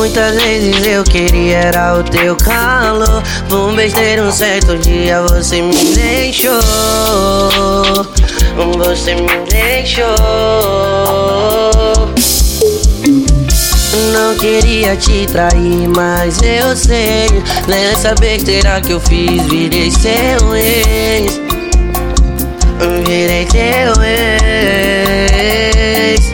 Muitas vezes eu queria era o teu calor. Por besteira um certo dia você me deixou. Você me deixou. Não queria te trair, mas eu sei. Nessa besteira que eu fiz, virei seu ex. Virei teu ex.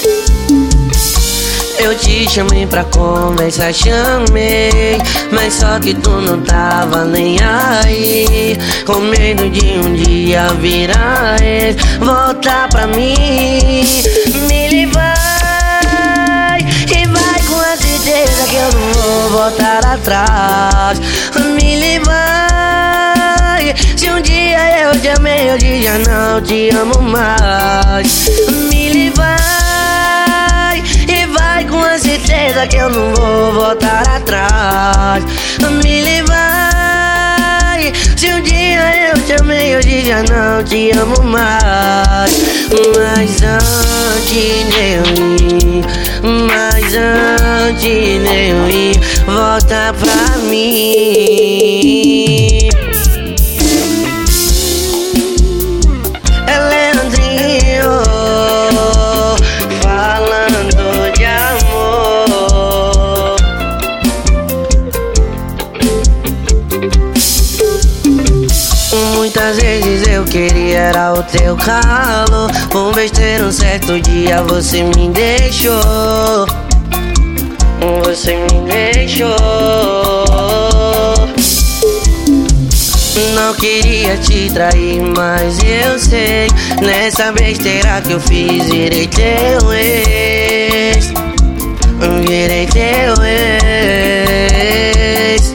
Eu te chamei pra conversar, chamei, mas só que tu não tava nem aí. Com medo de um dia virar ex, voltar pra mim. Me vai, e vai com a certeza que eu não vou voltar atrás. Me vai, se um dia eu te amei, hoje já não te amo mais. Me vai, e vai com a certeza que eu não vou voltar atrás. Me vai, se um dia eu te amei, hoje já não te amo mais. Mas antes de eu ir, mas antes de eu ir, volta pra mim. É Leandrinho falando de amor. Muitas vezes eu queria era o teu calor. Por besteira um certo dia você me deixou. Você me deixou. Não queria te trair, mas eu sei. Nessa besteira que eu fiz, virei teu ex. Virei teu ex.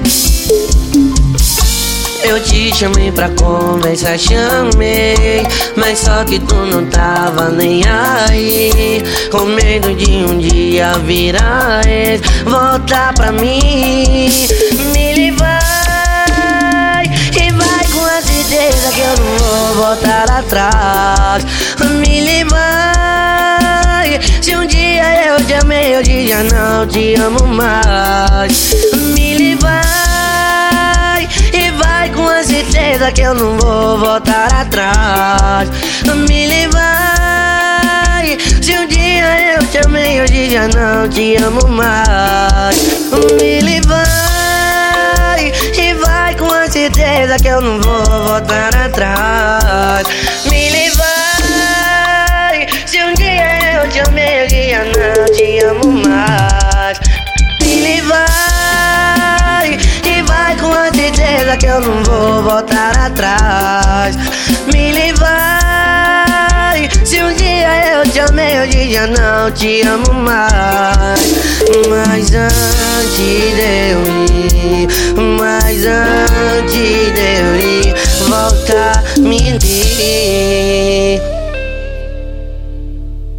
Eu te chamei pra conversar, chamei, mas só que tu não tava nem aí. Com medo de um dia virar ex, voltar pra mim. Me vai, e vai com a certeza que eu não vou voltar atrás. Me vai, se um dia eu te amei, hoje já não te amo mais. Me vai, e vai com a certeza que eu não vou voltar atrás. Me vai, se um dia eu te amei, hoje já não te amo mais. Me vai, e vai com a certeza que eu não vou voltar atrás. Me vai, se um dia eu te amei, hoje já não te amo mais. Me vai, e vai com a certeza que eu não vou voltar atrás. Me vai, se um dia eu te amei, hoje já não te amo mais. Mas antes de eu ir,